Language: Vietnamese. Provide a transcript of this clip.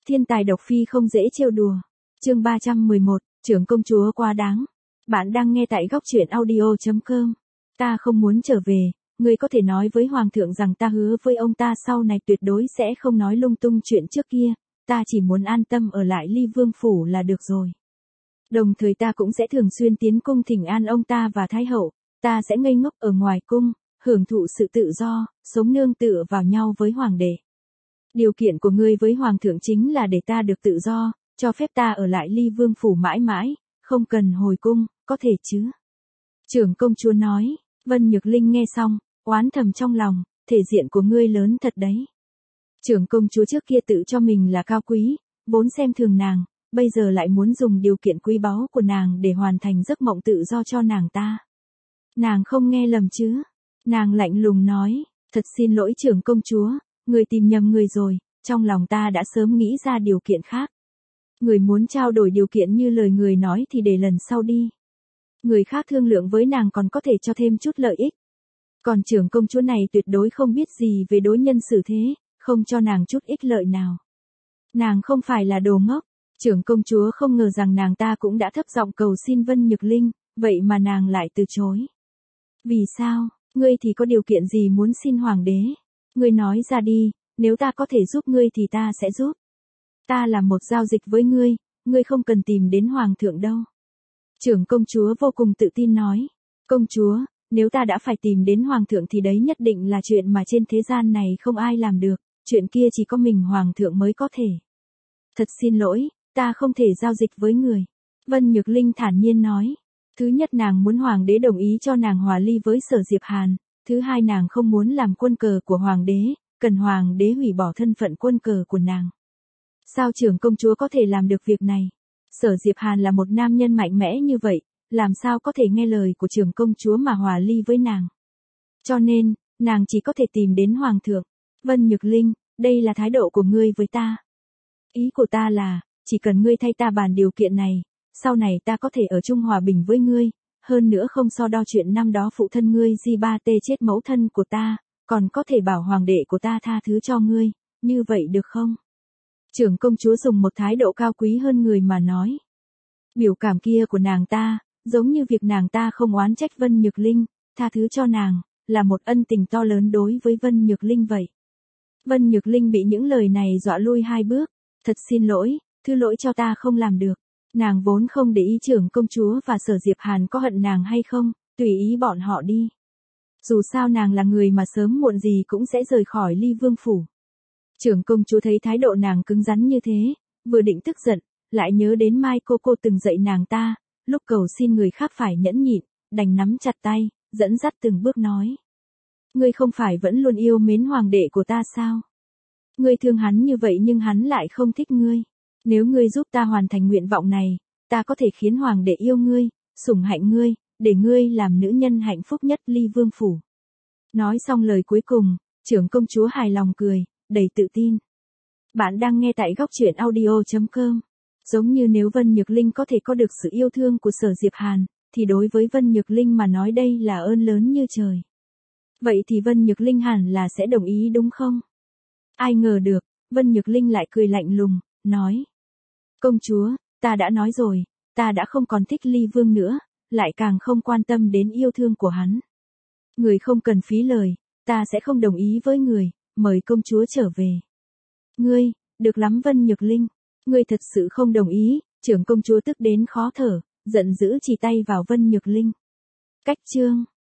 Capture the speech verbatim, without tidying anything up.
Thiên tài độc phi không dễ trêu đùa. Chương ba trăm mười một, trưởng công chúa quá đáng. Bạn đang nghe tại góc truyện audio chấm com. Ta không muốn trở về, ngươi có thể nói với hoàng thượng rằng ta hứa với ông ta sau này tuyệt đối sẽ không nói lung tung chuyện trước kia, ta chỉ muốn an tâm ở lại Ly Vương phủ là được rồi. Đồng thời ta cũng sẽ thường xuyên tiến cung thỉnh an ông ta và thái hậu, ta sẽ ngây ngốc ở ngoài cung, hưởng thụ sự tự do, sống nương tựa vào nhau với hoàng đệ. Điều kiện của ngươi với hoàng thượng chính là để ta được tự do, cho phép ta ở lại Ly Vương phủ mãi mãi, không cần hồi cung, có thể chứ? Trưởng công chúa nói. Vân Nhược Linh nghe xong, oán thầm trong lòng, thể diện của ngươi lớn thật đấy. Trưởng công chúa trước kia tự cho mình là cao quý, vốn xem thường nàng, bây giờ lại muốn dùng điều kiện quý báu của nàng để hoàn thành giấc mộng tự do cho nàng ta. Nàng không nghe lầm chứ? Nàng lạnh lùng nói, thật xin lỗi trưởng công chúa, người tìm nhầm người rồi, trong lòng ta đã sớm nghĩ ra điều kiện khác. Người muốn trao đổi điều kiện như lời người nói thì để lần sau đi. Người khác thương lượng với nàng còn có thể cho thêm chút lợi ích. Còn trưởng công chúa này tuyệt đối không biết gì về đối nhân xử thế, không cho nàng chút ích lợi nào. Nàng không phải là đồ ngốc, trưởng công chúa không ngờ rằng nàng ta cũng đã thấp giọng cầu xin Vân Nhược Linh, vậy mà nàng lại từ chối. Vì sao, ngươi thì có điều kiện gì muốn xin hoàng đế? Ngươi nói ra đi, nếu ta có thể giúp ngươi thì ta sẽ giúp. Ta làm một giao dịch với ngươi, ngươi không cần tìm đến hoàng thượng đâu. Trưởng công chúa vô cùng tự tin nói, công chúa, nếu ta đã phải tìm đến hoàng thượng thì đấy nhất định là chuyện mà trên thế gian này không ai làm được, chuyện kia chỉ có mình hoàng thượng mới có thể. Thật xin lỗi, ta không thể giao dịch với người. Vân Nhược Linh thản nhiên nói, thứ nhất nàng muốn hoàng đế đồng ý cho nàng hòa ly với Sở Diệp Hàn, thứ hai nàng không muốn làm quân cờ của hoàng đế, cần hoàng đế hủy bỏ thân phận quân cờ của nàng. Sao trưởng công chúa có thể làm được việc này? Sở Diệp Hàn là một nam nhân mạnh mẽ như vậy, làm sao có thể nghe lời của trưởng công chúa mà hòa ly với nàng? Cho nên, nàng chỉ có thể tìm đến hoàng thượng. Vân Nhược Linh, đây là thái độ của ngươi với ta. Ý của ta là, chỉ cần ngươi thay ta bàn điều kiện này, sau này ta có thể ở chung hòa bình với ngươi, hơn nữa không so đo chuyện năm đó phụ thân ngươi Di Ba Tê chết mẫu thân của ta, còn có thể bảo hoàng đệ của ta tha thứ cho ngươi, như vậy được không? Trưởng công chúa dùng một thái độ cao quý hơn người mà nói. Biểu cảm kia của nàng ta, giống như việc nàng ta không oán trách Vân Nhược Linh, tha thứ cho nàng, là một ân tình to lớn đối với Vân Nhược Linh vậy. Vân Nhược Linh bị những lời này dọa lui hai bước, thật xin lỗi, thứ lỗi cho ta không làm được. Nàng vốn không để ý trưởng công chúa và Sở Diệp Hàn có hận nàng hay không, tùy ý bọn họ đi. Dù sao nàng là người mà sớm muộn gì cũng sẽ rời khỏi Ly Vương phủ. Trưởng công chúa thấy thái độ nàng cứng rắn như thế, vừa định tức giận, lại nhớ đến Mai cô cô từng dạy nàng ta, lúc cầu xin người khác phải nhẫn nhịn, đành nắm chặt tay, dẫn dắt từng bước nói. Ngươi không phải vẫn luôn yêu mến hoàng đệ của ta sao? Ngươi thương hắn như vậy nhưng hắn lại không thích ngươi. Nếu ngươi giúp ta hoàn thành nguyện vọng này, ta có thể khiến hoàng đệ yêu ngươi, sủng hạnh ngươi, để ngươi làm nữ nhân hạnh phúc nhất Ly Vương phủ. Nói xong lời cuối cùng, trưởng công chúa hài lòng cười, đầy tự tin. Bạn đang nghe tại góc truyện audio chấm com. Giống như nếu Vân Nhược Linh có thể có được sự yêu thương của Sở Diệp Hàn, thì đối với Vân Nhược Linh mà nói đây là ơn lớn như trời. Vậy thì Vân Nhược Linh hẳn là sẽ đồng ý đúng không? Ai ngờ được, Vân Nhược Linh lại cười lạnh lùng, nói. Công chúa, ta đã nói rồi, ta đã không còn thích Ly Vương nữa, lại càng không quan tâm đến yêu thương của hắn. Người không cần phí lời, ta sẽ không đồng ý với người, mời công chúa trở về. Ngươi, được lắm Vân Nhược Linh, ngươi thật sự không đồng ý, trưởng công chúa tức đến khó thở, giận dữ chỉ tay vào Vân Nhược Linh. Cách chương